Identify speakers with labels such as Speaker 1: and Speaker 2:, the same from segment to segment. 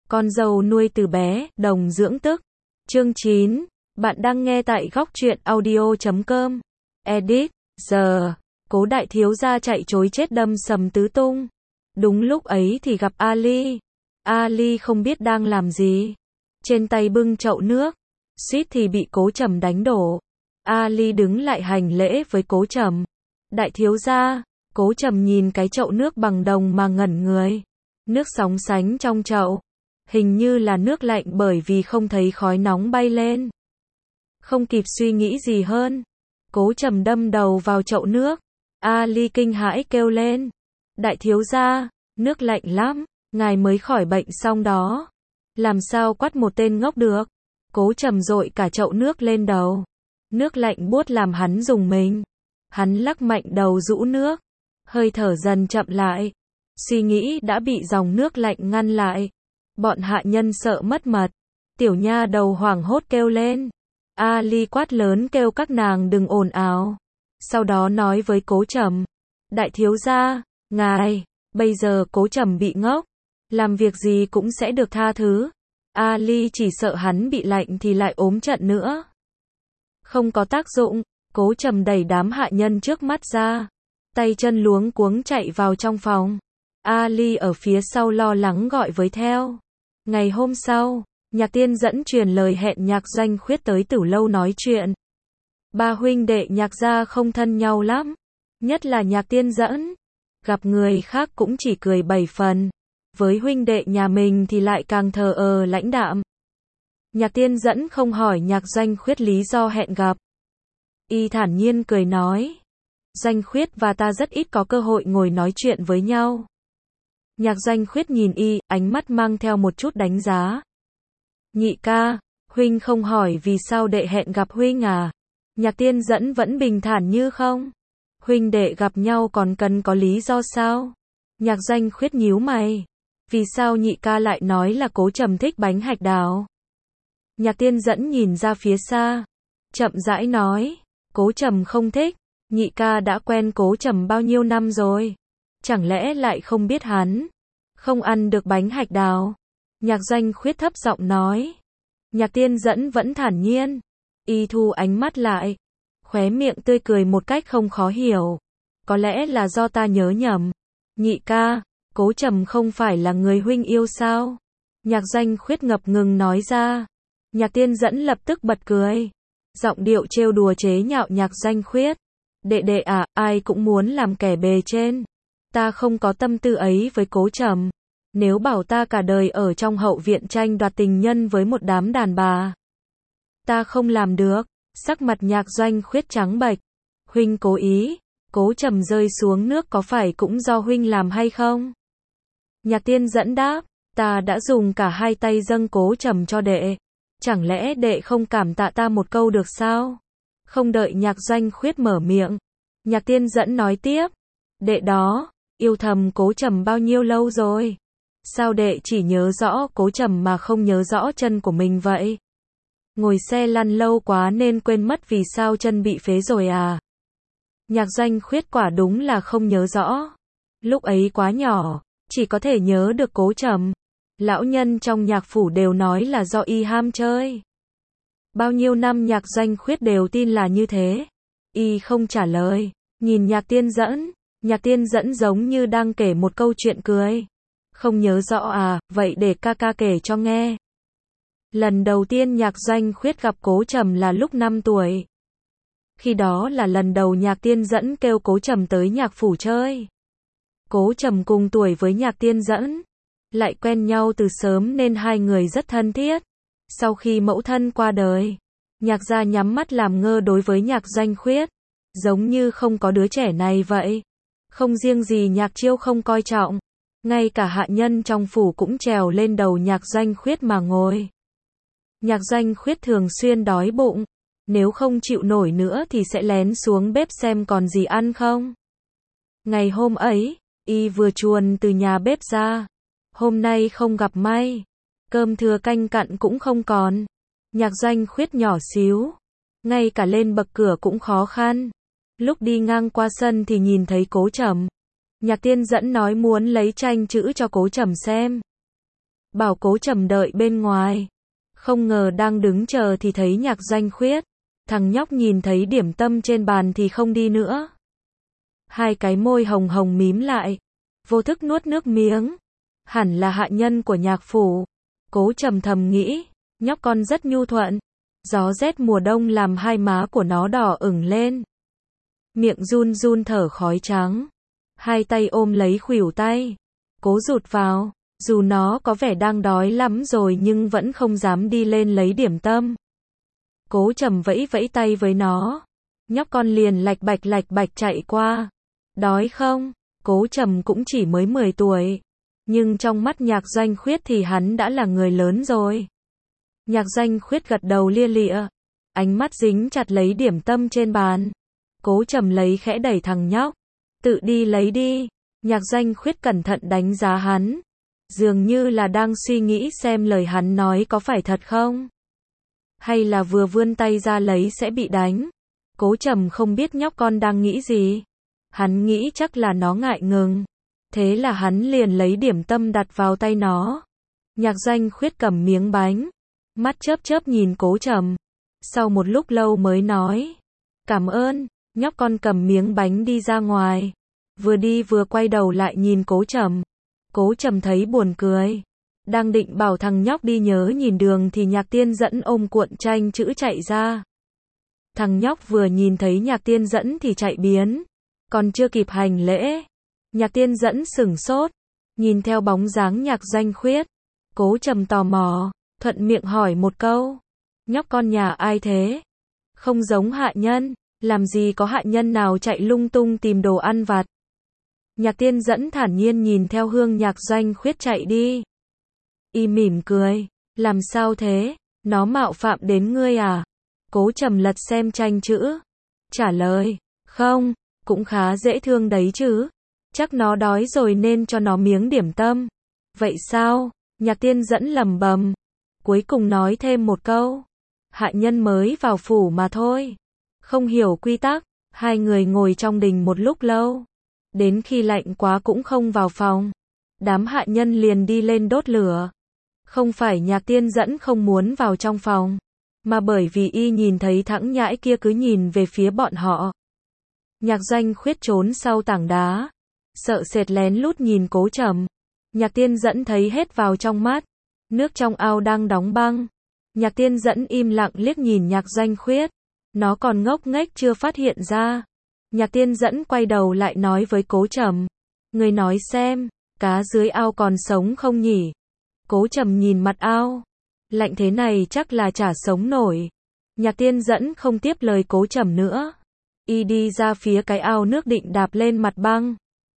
Speaker 1: Con dâu nuôi từ bé, đồng dưỡng tức. Chương 9. Bạn đang nghe tại góc truyện audio.com. Edit. Giờ, Cố đại thiếu gia chạy trối chết đâm sầm tứ tung. Đúng lúc ấy thì gặp Ali. Ali không biết đang làm gì. Trên tay bưng chậu nước. Suýt thì bị Cố Trầm đánh đổ. Ali đứng lại hành lễ với Cố Trầm. Đại thiếu gia. Cố Trầm nhìn cái chậu nước bằng đồng mà ngẩn người. Nước sóng sánh trong chậu. Hình như là nước lạnh bởi vì không thấy khói nóng bay lên. Không kịp suy nghĩ gì hơn. Cố Trầm đâm đầu vào chậu nước. Ali kinh hãi kêu lên. Đại thiếu gia, nước lạnh lắm, ngài mới khỏi bệnh xong đó. Làm sao quát một tên ngốc được. Cố Trầm dội cả chậu nước lên đầu. Nước lạnh buốt làm hắn rùng mình. Hắn lắc mạnh đầu rũ nước. Hơi thở dần chậm lại. Suy nghĩ đã bị dòng nước lạnh ngăn lại. Bọn hạ nhân sợ mất mật. Tiểu nha đầu hoảng hốt kêu lên. Ali quát lớn kêu các nàng đừng ồn ào. Sau đó nói với Cố Trầm. Đại thiếu gia, ngài, bây giờ Cố Trầm bị ngốc. Làm việc gì cũng sẽ được tha thứ. Ali chỉ sợ hắn bị lạnh thì lại ốm trận nữa. Không có tác dụng, Cố Trầm đẩy đám hạ nhân trước mắt ra. Tay chân luống cuống chạy vào trong phòng. Ali ở phía sau lo lắng gọi với theo. Ngày hôm sau, Nhạc Tiên Dẫn truyền lời hẹn Nhạc Doanh Khuyết tới Tử Lâu nói chuyện. Ba huynh đệ Nhạc gia không thân nhau lắm, nhất là Nhạc Tiên Dẫn. Gặp người khác cũng chỉ cười bảy phần, với huynh đệ nhà mình thì lại càng thờ ơ lãnh đạm. Nhạc Tiên Dẫn không hỏi Nhạc Doanh Khuyết lý do hẹn gặp. Y thản nhiên cười nói, Doanh Khuyết và ta rất ít có cơ hội ngồi nói chuyện với nhau. Nhạc Doanh Khuyết nhìn Y, ánh mắt mang theo một chút đánh giá. Nhị ca, huynh không hỏi vì sao đệ hẹn gặp huynh à? Nhạc Tiên Dẫn vẫn bình thản như không. Huynh đệ gặp nhau còn cần có lý do sao? Nhạc Doanh Khuyết nhíu mày. Vì sao nhị ca lại nói là Cố Trầm thích bánh hạch đào? Nhạc Tiên Dẫn nhìn ra phía xa. Chậm rãi nói. Cố Trầm không thích. Nhị ca đã quen Cố Trầm bao nhiêu năm rồi? Chẳng lẽ lại không biết hắn không ăn được bánh hạch đào? Nhạc Doanh Khuyết thấp giọng nói. Nhạc Tiên Dẫn vẫn thản nhiên. Y thu ánh mắt lại. Khóe miệng tươi cười một cách không khó hiểu. Có lẽ là do ta nhớ nhầm. Nhị ca, Cố Trầm không phải là người huynh yêu sao? Nhạc Doanh Khuyết ngập ngừng nói ra. Nhạc Tiên Dẫn lập tức bật cười. Giọng điệu trêu đùa chế nhạo Nhạc Doanh Khuyết. Đệ đệ à, ai cũng muốn làm kẻ bề trên. Ta không có tâm tư ấy với Cố Trầm. Nếu bảo ta cả đời ở trong hậu viện tranh đoạt tình nhân với một đám đàn bà, ta không làm được. Sắc mặt Nhạc Doanh Khuyết trắng bệch. Huynh cố ý, Cố Trầm rơi xuống nước có phải cũng do huynh làm hay không? Nhạc Tiên Dẫn đáp, ta đã dùng cả hai tay dâng Cố Trầm cho đệ. Chẳng lẽ đệ không cảm tạ ta một câu được sao? Không đợi Nhạc Doanh Khuyết mở miệng, Nhạc Tiên Dẫn nói tiếp. Đệ đó, yêu thầm Cố Trầm bao nhiêu lâu rồi? Sao đệ chỉ nhớ rõ Cố Trầm mà không nhớ rõ chân của mình vậy? Ngồi xe lăn lâu quá nên quên mất vì sao chân bị phế rồi à? Nhạc Doanh Khuyết quả đúng là không nhớ rõ. Lúc ấy quá nhỏ, chỉ có thể nhớ được Cố Trầm. Lão nhân trong nhạc phủ đều nói là do y ham chơi. Bao nhiêu năm Nhạc Doanh Khuyết đều tin là như thế. Y không trả lời, nhìn Nhạc Tiên Dẫn. Nhạc Tiên Dẫn giống như đang kể một câu chuyện cười. Không nhớ rõ à, vậy để ca ca kể cho nghe. Lần đầu tiên Nhạc Doanh Khuyết gặp Cố Trầm là lúc 5 tuổi. Khi đó là lần đầu Nhạc Tiên Dẫn kêu Cố Trầm tới nhạc phủ chơi. Cố Trầm cùng tuổi với Nhạc Tiên Dẫn. Lại quen nhau từ sớm nên hai người rất thân thiết. Sau khi mẫu thân qua đời, Nhạc gia nhắm mắt làm ngơ đối với Nhạc Doanh Khuyết. Giống như không có đứa trẻ này vậy. Không riêng gì Nhạc Chiêu không coi trọng. Ngay cả hạ nhân trong phủ cũng trèo lên đầu Nhạc Doanh Khuyết mà ngồi. Nhạc Doanh Khuyết thường xuyên đói bụng. Nếu không chịu nổi nữa thì sẽ lén xuống bếp xem còn gì ăn không. Ngày hôm ấy, y vừa chuồn từ nhà bếp ra. Hôm nay không gặp may. Cơm thừa canh cặn cũng không còn. Nhạc Doanh Khuyết nhỏ xíu. Ngay cả lên bậc cửa cũng khó khăn. Lúc đi ngang qua sân thì nhìn thấy Cố Trầm. Nhạc Tiên Dẫn nói muốn lấy tranh chữ cho Cố Trầm xem. bảo Cố Trầm đợi bên ngoài. Không ngờ đang đứng chờ thì thấy Nhạc Doanh Khuyết. Thằng nhóc nhìn thấy điểm tâm trên bàn thì không đi nữa. Hai cái môi hồng hồng mím lại, vô thức nuốt nước miếng. Hẳn là hạ nhân của Nhạc phủ. Cố Trầm thầm nghĩ, nhóc con rất nhu thuận. Gió rét mùa đông làm hai má của nó đỏ ửng lên. Miệng run run thở khói trắng. Hai tay ôm lấy khuỷu tay. Cố rụt vào, dù nó có vẻ đang đói lắm rồi nhưng vẫn không dám đi lên lấy điểm tâm. Cố Trầm vẫy vẫy tay với nó. Nhóc con liền lạch bạch chạy qua. Đói không? Cố Trầm cũng chỉ mới 10 tuổi. Nhưng trong mắt Nhạc Doanh Khuyết thì hắn đã là người lớn rồi. Nhạc Doanh Khuyết gật đầu lia lịa. Ánh mắt dính chặt lấy điểm tâm trên bàn. Cố Trầm lấy khẽ đẩy thằng nhóc. Tự đi lấy đi. Nhạc Doanh Khuyết cẩn thận đánh giá hắn. Dường như là đang suy nghĩ xem lời hắn nói có phải thật không. Hay là vừa vươn tay ra lấy sẽ bị đánh. Cố Trầm không biết nhóc con đang nghĩ gì. Hắn nghĩ chắc là nó ngại ngừng. Thế là hắn liền lấy điểm tâm đặt vào tay nó. Nhạc Doanh Khuyết cầm miếng bánh. Mắt chớp chớp nhìn Cố Trầm. Sau một lúc lâu mới nói. Cảm ơn. Nhóc con cầm miếng bánh đi ra ngoài. Vừa đi vừa quay đầu lại nhìn Cố Trầm. Cố Trầm thấy buồn cười. Đang định bảo thằng nhóc đi nhớ nhìn đường thì Nhạc Tiên Dẫn ôm cuộn tranh chữ chạy ra. Thằng nhóc vừa nhìn thấy Nhạc Tiên Dẫn thì chạy biến. Còn chưa kịp hành lễ. Nhạc Tiên Dẫn sửng sốt. Nhìn theo bóng dáng Nhạc Doanh Khuyết. Cố Trầm tò mò. Thuận miệng hỏi một câu. Nhóc con nhà ai thế? Không giống hạ nhân. Làm gì có hạ nhân nào chạy lung tung tìm đồ ăn vặt. Nhạc Tiên Dẫn thản nhiên nhìn theo hướng Nhạc Doanh Khuyết chạy đi. Y mỉm cười. Làm sao thế? Nó mạo phạm đến ngươi à? Cố Trầm lật xem tranh chữ. Trả lời. Không, cũng khá dễ thương đấy chứ. Chắc nó đói rồi nên cho nó miếng điểm tâm. Vậy sao? Nhạc Tiên Dẫn lẩm bẩm. Cuối cùng nói thêm một câu. Hạ nhân mới vào phủ mà thôi. Không hiểu quy tắc. Hai người ngồi trong đình một lúc lâu. Đến khi lạnh quá cũng không vào phòng. Đám hạ nhân liền đi lên đốt lửa. Không phải Nhạc Tiên Dẫn không muốn vào trong phòng, mà bởi vì y nhìn thấy thằng nhãi kia cứ nhìn về phía bọn họ. Nhạc Doanh Khuyết trốn sau tảng đá, sợ sệt lén lút nhìn Cố Trầm. Nhạc Tiên Dẫn thấy hết vào trong mắt. Nước trong ao đang đóng băng. Nhạc Tiên Dẫn im lặng liếc nhìn Nhạc Doanh Khuyết. Nó còn ngốc nghếch chưa phát hiện ra. Nhạc Tiên Dẫn quay đầu lại nói với Cố Trầm. Người nói xem, cá dưới ao còn sống không nhỉ? Cố Trầm nhìn mặt ao. Lạnh thế này chắc là chả sống nổi. Nhạc Tiên Dẫn không tiếp lời Cố Trầm nữa. Y đi ra phía cái ao nước định đạp lên mặt băng.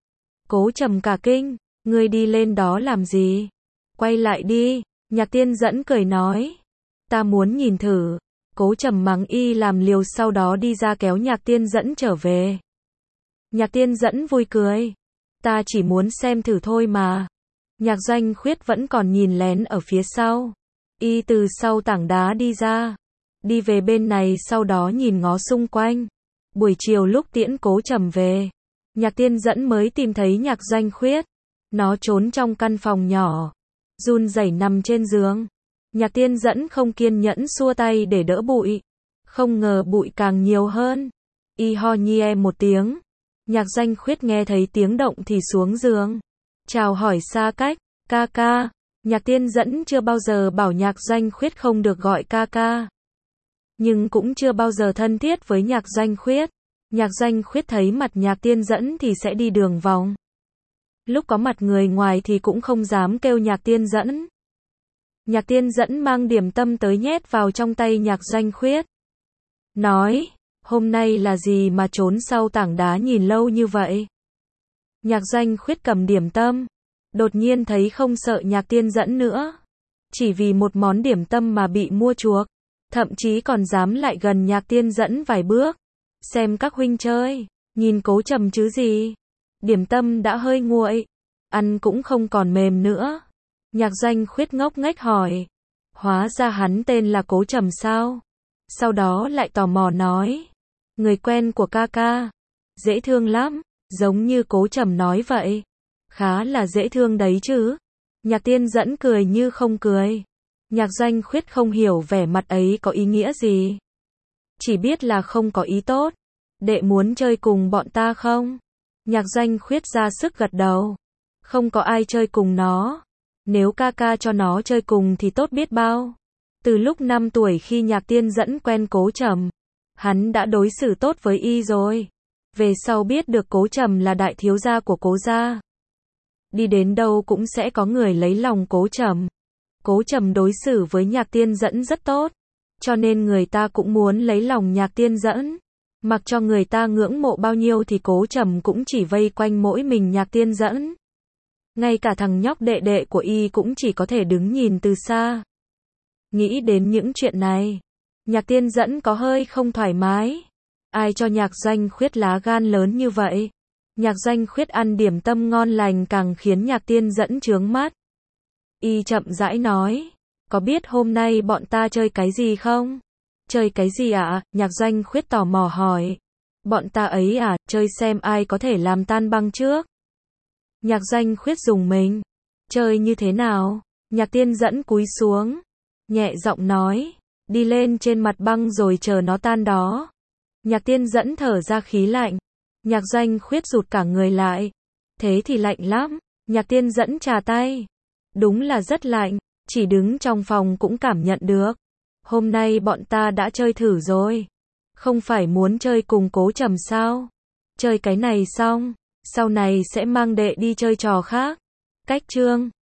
Speaker 1: Cố Trầm cả kinh. Ngươi đi lên đó làm gì? Quay lại đi. Nhạc Tiên Dẫn cười nói. Ta muốn nhìn thử. Cố Trầm mắng y làm liều sau đó đi ra kéo Nhạc Tiên Dẫn trở về. Nhạc Tiên Dẫn vui cười. Ta chỉ muốn xem thử thôi mà. Nhạc Doanh Khuyết vẫn còn nhìn lén ở phía sau. Y từ sau tảng đá đi ra. Đi về bên này sau đó nhìn ngó xung quanh. Buổi chiều lúc tiễn Cố Trầm về. Nhạc Tiên Dẫn mới tìm thấy Nhạc Doanh Khuyết. Nó trốn trong căn phòng nhỏ. Run rẩy nằm trên giường. Nhạc Tiên Dẫn không kiên nhẫn xua tay để đỡ bụi. Không ngờ bụi càng nhiều hơn. Y ho nhie một tiếng. Nhạc Doanh Khuyết nghe thấy tiếng động thì xuống giường. Chào hỏi xa cách. Ca ca. Nhạc Tiên Dẫn chưa bao giờ bảo Nhạc Doanh Khuyết không được gọi ca ca. Nhưng cũng chưa bao giờ thân thiết với Nhạc Doanh Khuyết. Nhạc Doanh Khuyết thấy mặt Nhạc Tiên Dẫn thì sẽ đi đường vòng. Lúc có mặt người ngoài thì cũng không dám kêu Nhạc Tiên Dẫn. Nhạc Tiên Dẫn mang điểm tâm tới nhét vào trong tay Nhạc Doanh Khuyết. Nói, hôm nay là gì mà trốn sau tảng đá nhìn lâu như vậy? Nhạc Doanh Khuyết cầm điểm tâm. Đột nhiên thấy không sợ Nhạc Tiên Dẫn nữa. Chỉ vì một món điểm tâm mà bị mua chuộc. Thậm chí còn dám lại gần Nhạc Tiên Dẫn vài bước. Xem các huynh chơi. Nhìn Cố Trầm chứ gì. Điểm tâm đã hơi nguội. Ăn cũng không còn mềm nữa. Nhạc Doanh Khuyết ngốc nghếch hỏi. Hóa ra hắn tên là Cố Trầm sao? Sau đó lại tò mò nói. Người quen của ca ca. Dễ thương lắm. Giống như Cố Trầm nói vậy. Khá là dễ thương đấy chứ. Nhạc Tiên Dẫn cười như không cười. Nhạc Doanh Khuyết không hiểu vẻ mặt ấy có ý nghĩa gì. Chỉ biết là không có ý tốt. Đệ muốn chơi cùng bọn ta không? Nhạc Doanh Khuyết ra sức gật đầu. Không có ai chơi cùng nó. Nếu ca ca cho nó chơi cùng thì tốt biết bao. Từ lúc 5 tuổi khi Nhạc Tiên Dẫn quen Cố Trầm, hắn đã đối xử tốt với y rồi. Về sau biết được Cố Trầm là đại thiếu gia của Cố gia. Đi đến đâu cũng sẽ có người lấy lòng Cố Trầm. Cố Trầm đối xử với Nhạc Tiên Dẫn rất tốt, cho nên người ta cũng muốn lấy lòng Nhạc Tiên Dẫn. Mặc cho người ta ngưỡng mộ bao nhiêu thì Cố Trầm cũng chỉ vây quanh mỗi mình Nhạc Tiên Dẫn. Ngay cả thằng nhóc đệ đệ của y cũng chỉ có thể đứng nhìn từ xa. Nghĩ đến những chuyện này, Nhạc Tiên Dẫn có hơi không thoải mái. Ai cho Nhạc Doanh Khuyết lá gan lớn như vậy? Nhạc Doanh Khuyết ăn điểm tâm ngon lành càng khiến Nhạc Tiên Dẫn chướng mắt. Y chậm rãi nói, có biết hôm nay bọn ta chơi cái gì không? Chơi cái gì ạ? Nhạc Doanh Khuyết tò mò hỏi. Bọn ta ấy à, chơi xem ai có thể làm tan băng trước. Nhạc Doanh Khuyết rùng mình. Chơi như thế nào? Nhạc Tiên Dẫn cúi xuống, nhẹ giọng nói, đi lên trên mặt băng rồi chờ nó tan đó. Nhạc Tiên Dẫn thở ra khí lạnh. Nhạc Doanh Khuyết rụt cả người lại. Thế thì lạnh lắm. Nhạc Tiên Dẫn chà tay. Đúng là rất lạnh, chỉ đứng trong phòng cũng cảm nhận được. Hôm nay bọn ta đã chơi thử rồi. Không phải muốn chơi cùng Cố Trầm sao? Chơi cái này xong, sau này sẽ mang đệ đi chơi trò khác. Cách chương